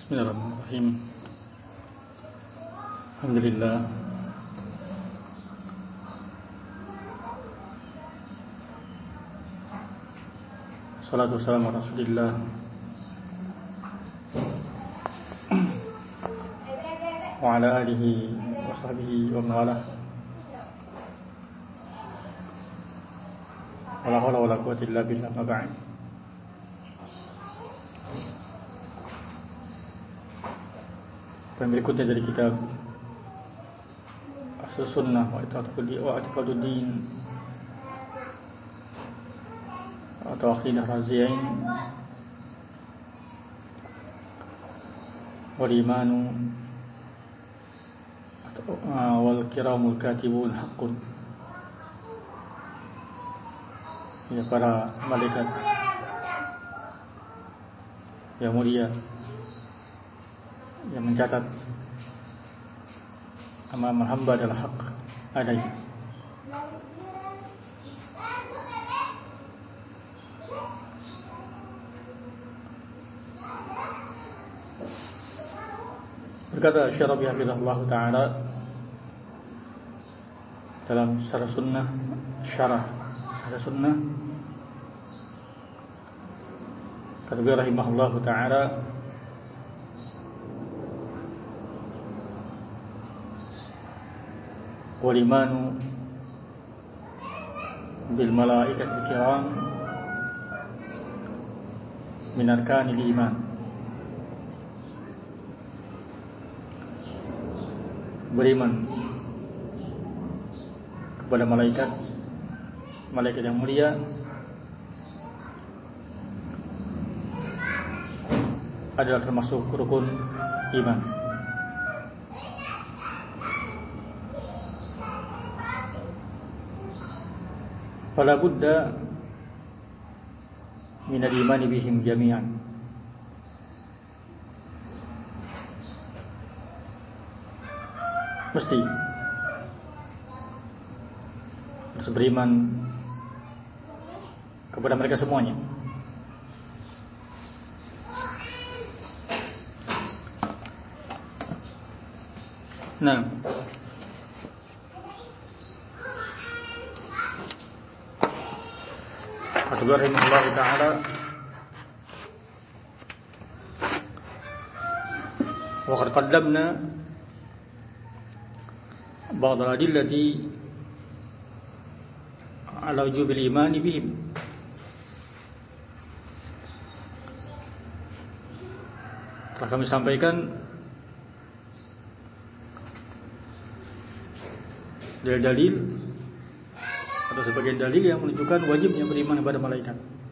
Bismillahirrahmanirrahim. Alhamdulillah. Salatu wassalamu ala Rasulillah wa ala alihi wa sahbihi wa man walah. Wala haula wala quwwata illa billah, ma ba'd. Berikutnya dari kitab As-Sunnah wa I'tiqaduddin atau Aqidah Razi'in wal imanu wal kiramul katibun haqqun. Ya, para malaikat yang mulia yang mencatat amal hamba adalah hak adanya. Berkata Syekh Rabi' hafizahullah ta'ala dalam syarah sunnah, kata beliau rahimahullah ta'ala, wal imanu bil malaikatil kiram min arkanil iman. Beriman kepada malaikat yang mulia adalah termasuk rukun iman. Fala budda min al-imani bihim jami'an. Mesti harus beriman kepada mereka semuanya. Nah, kata rahimahullah ta'ala, wa qad qaddamna ba'd al-adillati ala wujubil imani bihim. Telah kami sampaikan dalil atau sebagian dalil yang menunjukkan wajibnya beriman kepada malaikat.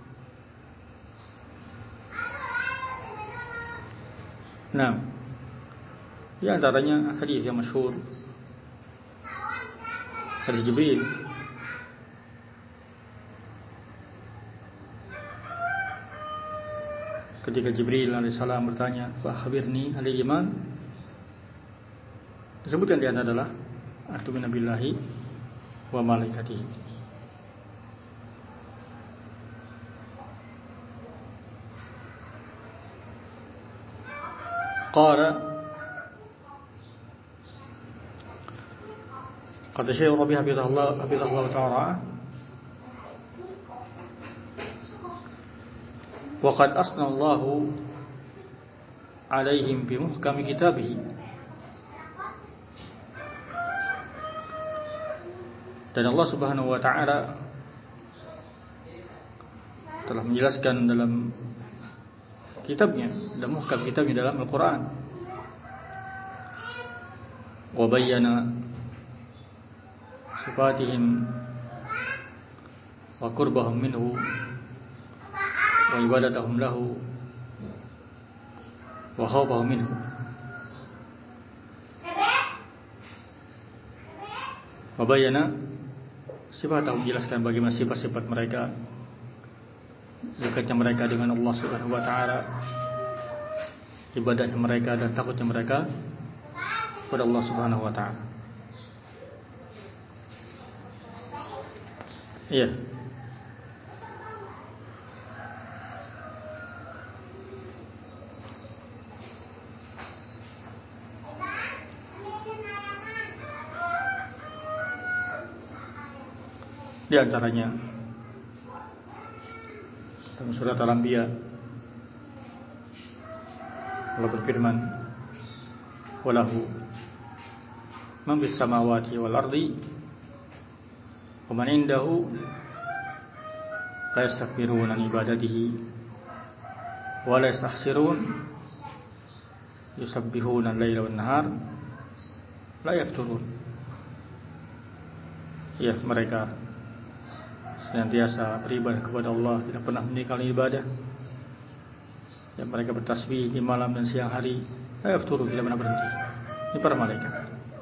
Nah, di antaranya hadis yang masyhur, hadis Jibril ketika Jibril alaihissalam bertanya, "Fa khabirni anil iman." Disebutkan di antara adalah atu'minu billahi wa malaikatihi. Qala qad Syekh Rabi' hafizahullah ta'ala, wa qad asna Allahu alaihim bi muhkami kitabihi. Dan Allah Subhanahu wa ta'ala telah menjelaskan dalam kitabnya, dan muhkam kitabnya dalam Al-Quran. Wa bayyana sifatihim wa qurbahum minhu wa ibadatahum lahu wa khawfahum minhu. Wa bayyana sifatahum, menjelaskan bagaimana sifat-sifat mereka, dekatnya mereka dengan Allah Subhanahu wa ta'ala, ibadahnya mereka dan takutnya mereka kepada Allah Subhanahu wa ta'ala. Iya. Di antaranya dalam surat Al-Anbiya Allah berfirman, "Walahu man fis samawati wal ardi wa man indahu la yastakbiruna an ibadatihi wa la yastahsirun yusabbihuna al-laila wan nahar la yafturun." Ya, mereka senantiasa beribadah kepada Allah, tidak pernah meninggalkan ibadah. Ya, mereka bertasbih di malam dan siang hari, la yafturun, tidak pernah berhenti. Ini para malaikat.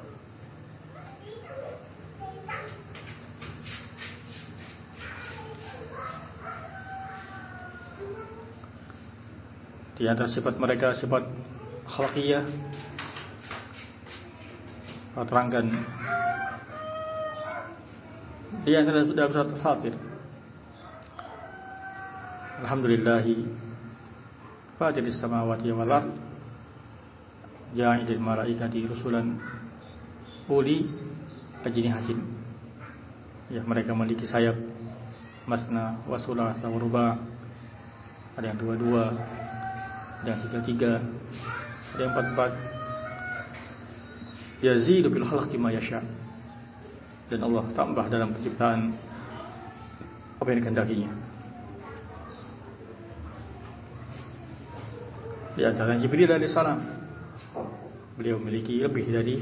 Di antara sifat mereka sifat khalqiyah. Allah terangkan di antara dalam surat Fatir, alhamdulillahi fatiris samawati wal ard ja'ilil malaikati rusulan uli ajnihatin. Ya, mereka memiliki sayap masna wa sulasa wa ruba', ada yang dua-dua, ada yang tiga-tiga, ada yang empat-empat. Yazidu bil khalqi ma yasha. Dan Allah tambah dalam penciptaan apa yang dikehendakinya. Di antara Jibril alaihi salam, beliau memiliki lebih dari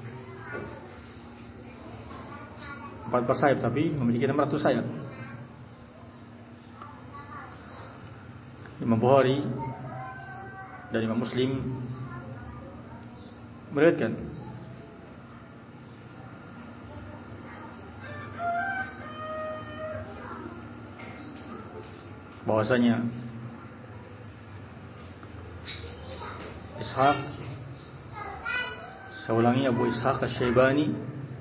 14 sayap, tapi memiliki 600 sayap. Imam Bukhari dan Imam Muslim meriwayatkan bahwasanya Ishaq, saya ulangi, Abu Ishaq Asy-Syaibani,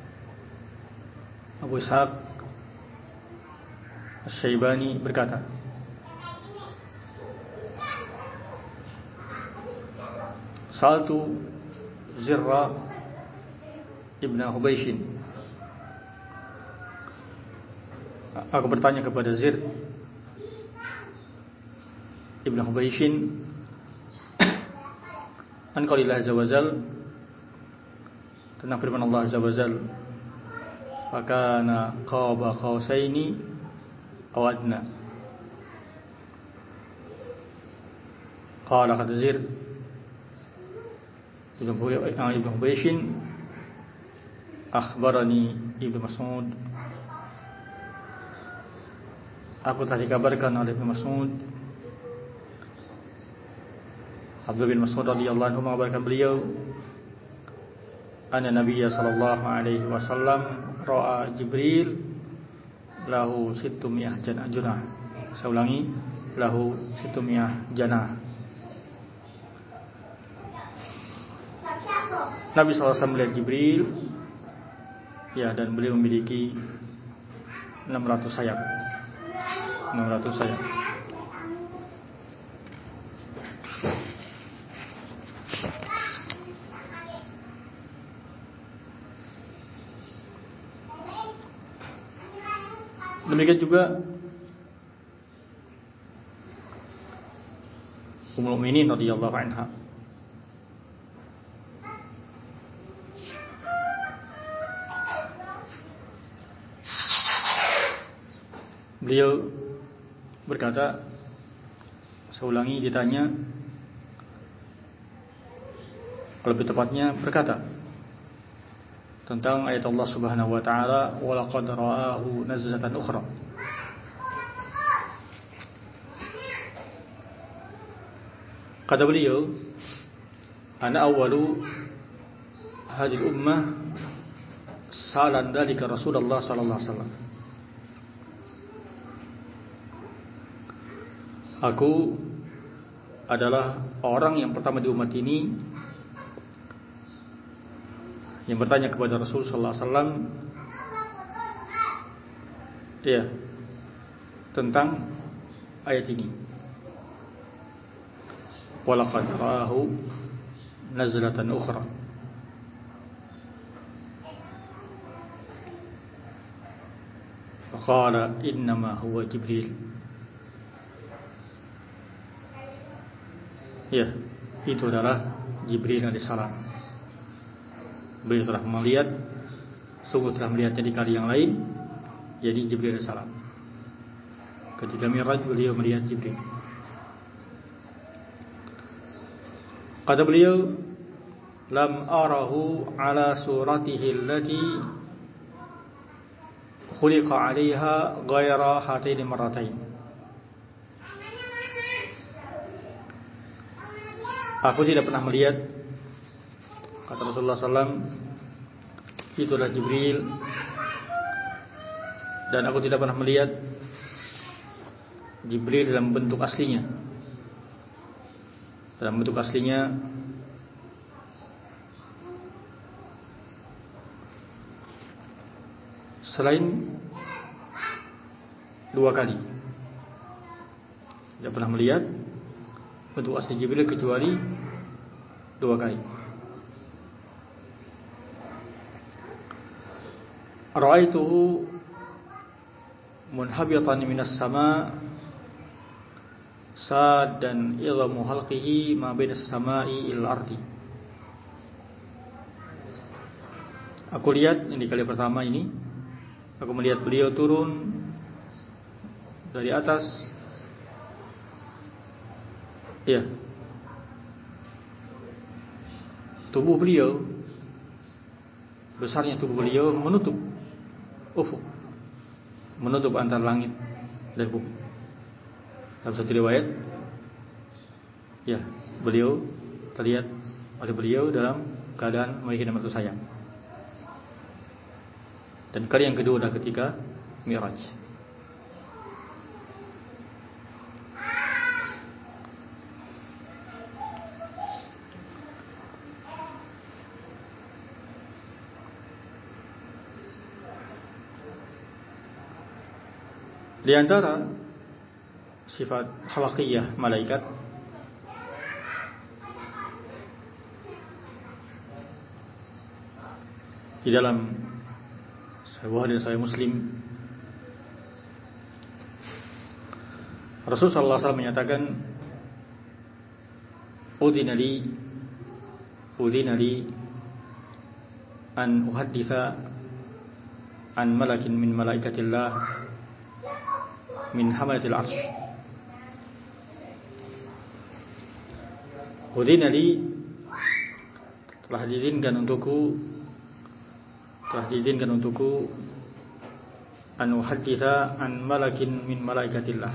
Abu Ishaq Asy-Syaibani berkata, Saltu Zirra Ibn Hubaishin, aku bertanya kepada Zir Ibn Hubaishin an qaulillahi azza wajal, tentang firman Allah azza wajal, fakana qaba qausaini aw adna. Qala qad Zir Ibn Hubaishin akhbarani Ibn Mas'ud, aku telah dikabarkan oleh Ibn Mas'ud, Abdullah bin Mas'ud radhiyallahu anhu mengabarkan beliau, anna Nabiyya sallallahu alaihi wasallam ra'a Jibril lahu 600 janah. Saya ulangi, lahu 600 janah. Nabi sallallahu alaihi wasallam melihat Jibril, ya, dan beliau memiliki 600 sayap. 600 sayap. Demikian juga Ummul Mukminin radhiyallahu anha, beliau berkata, saya ulangi, ditanya, lebih tepatnya berkata tentang ayat Allah Subhanahu wa taala, wa laqad ra'ahu nazlatan ukhra. Kata beliau, ana awwalu hadhihi ummah salan dalika Rasulullah sallallahu alaihi wasallam. Aku adalah orang yang pertama di umat ini yang bertanya kepada Rasul sallallahu alaihi wasallam, ya, tentang ayat ini. Walaqad ra'ahu nazlatan ukhra. Faqala innama huwa Jibril. Ya, itu adalah Jibril alaihissalam. Beliau telah melihat, sungguh telah melihatnya di kali yang lain, jadi Jibril alaihissalam. Ketika Mi'raj beliau melihat Jibril. Kata beliau, lam arahu ala suratihi allati khuliqa 'alaiha ghaira hataini marratain. Aku tidak pernah melihat, kata Rasulullah SAW, itulah Jibril, dan aku tidak pernah melihat Jibril dalam bentuk aslinya. Dalam bentuk aslinya selain 2 kali. Tidak pernah melihat bentuk asli Jibril kecuali 2 kali. Ra'aituhu munhabitan minas sama saddan idhamu halqihi ma bainas samai il ardi. Aku lihat yang di kali pertama ini, aku melihat beliau turun dari atas. Ya, tubuh beliau, besarnya tubuh beliau menutup ufuk, menutup antara langit dan bumi. Dalam satu riwayat, ya, beliau terlihat oleh beliau dalam keadaan memiliki mata sayang. Dan kali yang kedua adalah ketika Mi'raj. Di antara sifat khalaqiyah malaikat, di dalam Sahih Bukhari dan Sahih Muslim, Rasulullah SAW menyatakan, Udhina li an uhadditha an malakin min malaikatillah min hamalatil arsh. Udhina li, telah diizinkan untukku an uhadditha an malakin min malaikatillah,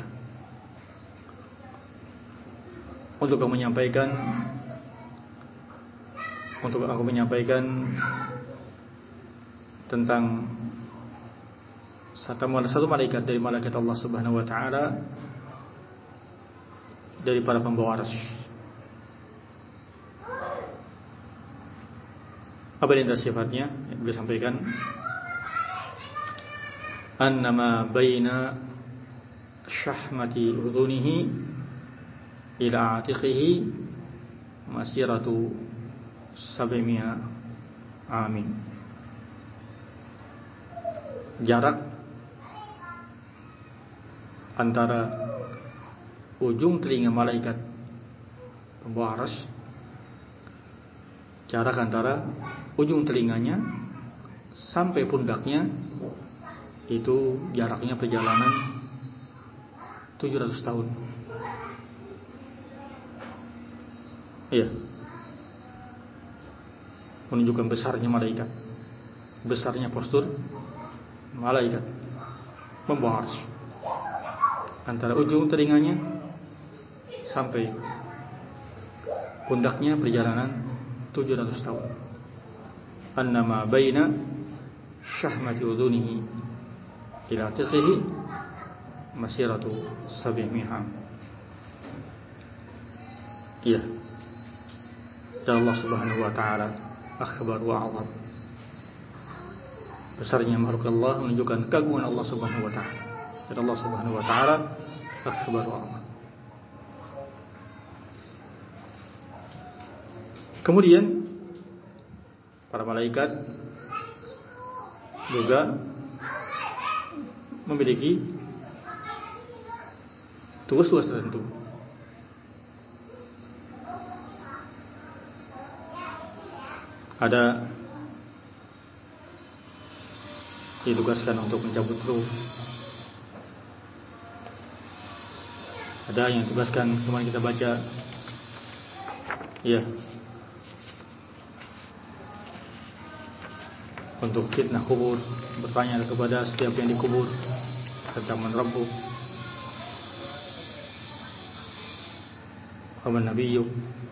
untuk aku menyampaikan tentang satu malaikat dari malaikat Allah Subhanahu wa taala, dari para pembawa arsy. Apa yang sifatnya yang beliau sampaikan? Annama baina syahmati udhunihi ila atiqihi masiratu 700 amin. Jarak antara ujung telinga malaikat pembawa arsy, jarak antara ujung telinganya sampai pundaknya, itu jaraknya perjalanan 700 tahun. Iya, menunjukkan besarnya malaikat, besarnya postur malaikat membawa arsy. Antara ujung telinganya sampai pundaknya perjalanan 700 tahun. Annama baina syahmati udhunihi ila atiqihi masiratu 700. Iya, dan Allah Subhanahu wa taala akhbar wa a'lam. Besarnya makhluk Allah menunjukkan keagungan Allah Subhanahu wa taala. Dan Allah Subhanahu wa taala akhbar wa a'lam. Kemudian para malaikat juga memiliki tugas-tugas tertentu. Ada ditugaskan untuk mencabut ruh, ada yang ditugaskan kemarin kita baca, ya, untuk fitnah kubur, bertanya kepada setiap yang dikubur tentang man rabbuk, wa man nabiyyuk.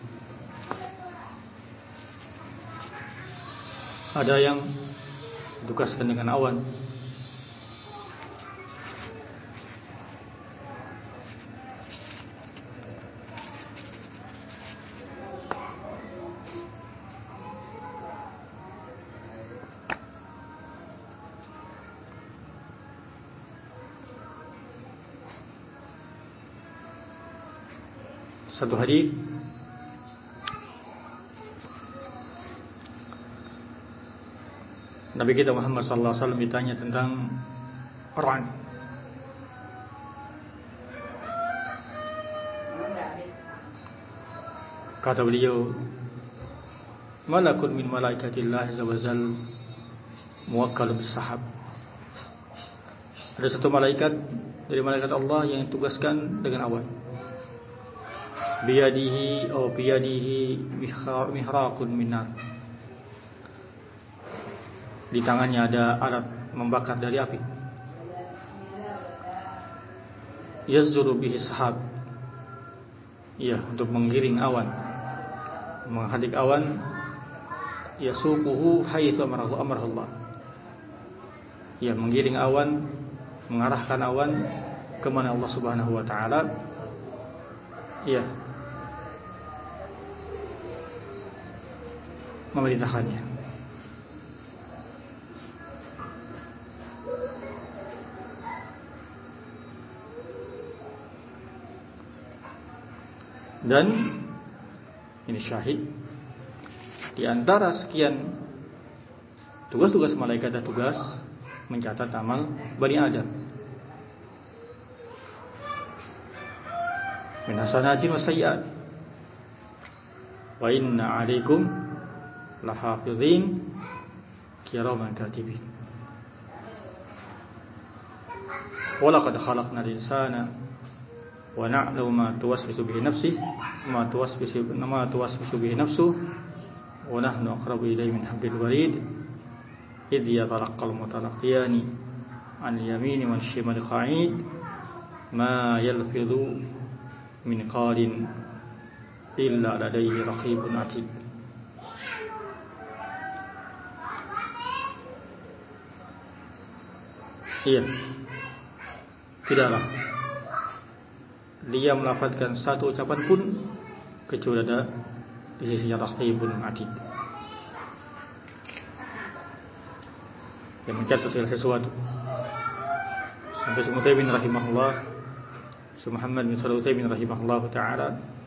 Ada yang ditugaskan dengan awan, satu hadis Nabi kita Muhammad SAW ditanya tentang orang. Kata beliau, malakun min malaikatillah azza wa jal muwakkal bis-sahab. Ada satu malaikat dari malaikat Allah yang ditugaskan dengan awan. Biyadihi mihraqun minar. Di tangannya ada alat membakar dari api. Yazuru bihi sahab. Ya, untuk menggiring awan, menghadik awan. Yasuquhu haitsu amarahu Allah. Ya, menggiring awan, mengarahkan awan kemana Allah Subhanahu wa taala. Ya, memerintahkannya. Dan ini syahid, di antara sekian tugas-tugas malaikat ada tugas mencatat amal Bani Adam. Min hasanatin wa sayyi'at. Wa inna 'alaikum lahafizin kiraman katibin. Wa laqad khalaqnal insana wa na'lamu ma tuwaswisu bihi nafsihi ma tuwaswisu bihi nafsuhu wa nahnu aqrabu ilayhi min hablil warid idh yatalaqqal mutalaqiyani an yamini wa shimali qa'id ma yalfidhu min qalin illa ladayhi raqibun atid. Iya, tidaklah dia melafazkan satu ucapan pun kecuali ada di sisinya raqibun atid yang mencatat segala sesuatu. Sampai Syekh Utsaimin rahimahullah, Syekh Muhammad bin Shalih Utsaimin rahimahullah taala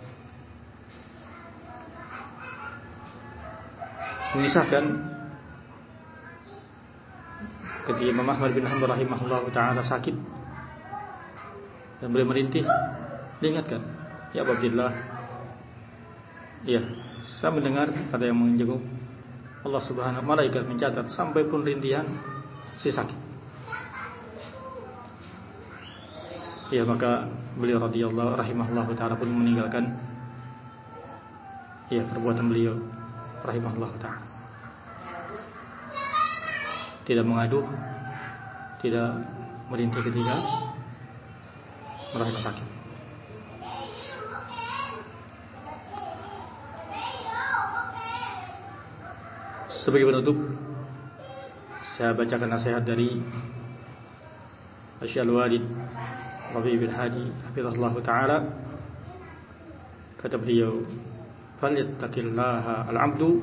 mengisahkan ketika Imam Ahmad bin Hanbal rahimahullah taala sakit dan beliau merintih, diingatkan, ya Abdullah, ya, saya mendengar kata yang menjenguk Allah Subhanahu wa malaikat mencatat sampai pun rintihan si sakit. Ya, maka beliau radhiyallahu rahimahullah taala pun meninggalkan ya perbuatan beliau rahimahullah taala. Tidak mengaduh, tidak merintih ketika merasa sakit. Sebagai penutup, saya bacakan nasihat dari Syekh Al-Walid Rabi' bin Hadi hafizahullah taala. Kata beliau, falyattaqillaha al-'abdu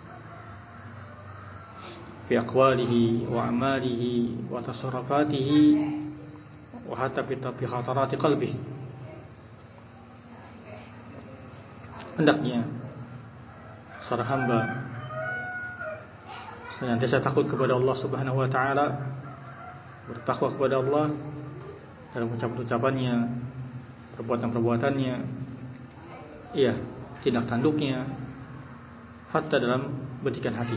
fi aqwalihi wa a'malihi wa tasarrufatihi wa hatta fi khatarati qalbihi. Hendaknya seorang hamba senantiasa takut kepada Allah Subhanahu wa taala bertakwa kepada Allah dalam ucapan-ucapannya, perbuatan-perbuatannya, iya, tindak tanduknya, hatta dalam bentikan hati.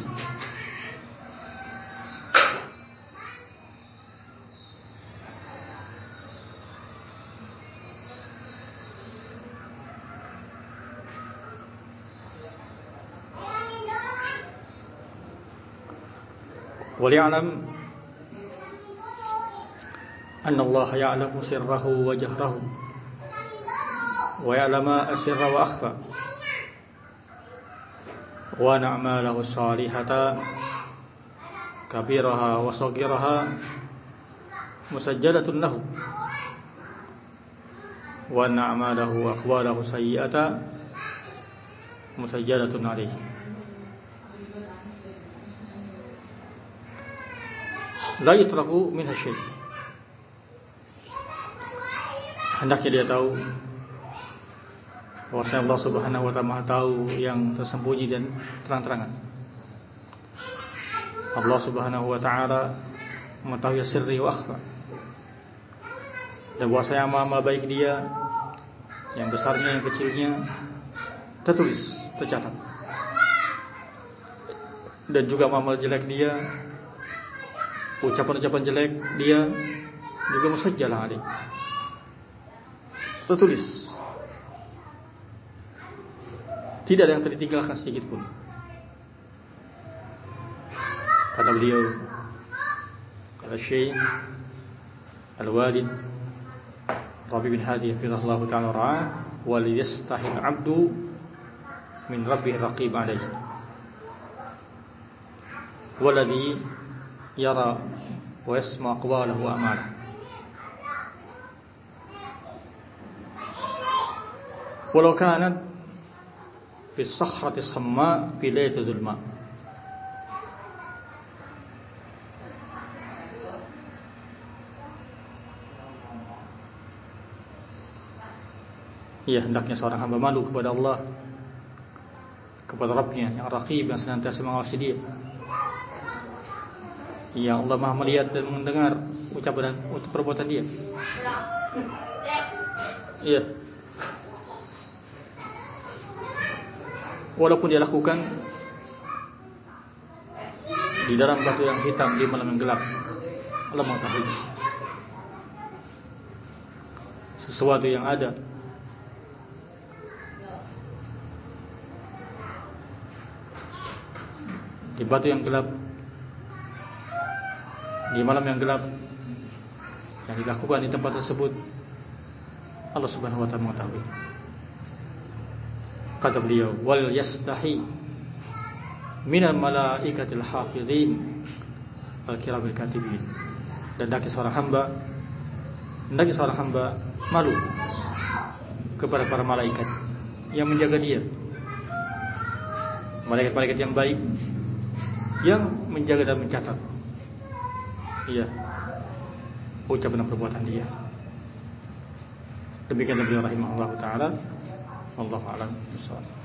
وَلْيَعْلَمْ أَنَّ اللَّهَ يَعْلَمُ سِرَّهُ وَجَهْرَهُ وَيَعْلَمُ مَا أَسَرَّ وَأَخْفَى وَأَنَّ أَعْمَالَهُ الصَّالِحَةَ كَبِيرَهَا وَصَغِيرَهَا مُسَجَّلَةٌ لَهُ وَأَنَّ أَعْمَالَهُ وَأَقْوَالَهُ سَيِّئَةً مُسَجَّلَةٌ عَلَيْهِ. La yutraku minha syai'. Hendaknya dia tahu bahwasanya Allah Subhanahu wa ta'ala Maha tahu yang tersembunyi dan terang-terangan. Allah Subhanahu wa ta'ala mengetahui sirri wa akhfa. Dan bahwasanya amal-amal baik dia, yang besarnya yang kecilnya, tertulis, tercatat. Dan juga amal jelek dia, ucapan-ucapan jelek dia juga musajjalah alaih, tertulis. Tidak ada yang tertinggalkan sedikit pun. Kata beliau, kata Syekh Al-Walid Rabi bin Hadi hafizahullah ta'ala ra'ah, wal yastahil 'abdu min rabbih raqib alaihi walladhi yara wa yasma' aqwalahu wa a'malahu. Walau kanat fi sakhrati samma fi laylati dhulma. Ya, hendaknya seorang hamba malu kepada Allah, kepada Rabbnya yang Raqib, yang senantiasa mengawasi dia. Ya, Allah Maha melihat dan mendengar ucapan dan perbuatan dia. Iya. Walaupun dia lakukan di dalam batu yang hitam, di malam yang gelap, Allah mengetahui sesuatu yang ada di batu yang gelap, di malam yang gelap, yang dilakukan di tempat tersebut, Allah Subhanahu wa ta'ala mengetahui. Kata beliau, wal yastahi minal malaikatil hafizin al-kiramil katibin. Dan hendaknya seorang hamba malu kepada para malaikat yang menjaga dia, malaikat-malaikat yang baik yang menjaga dan mencatat, iya, ucapan dan perbuatan dia. Demikian beliau rahimahullah ta'ala. Wallahu a'lam bishawab.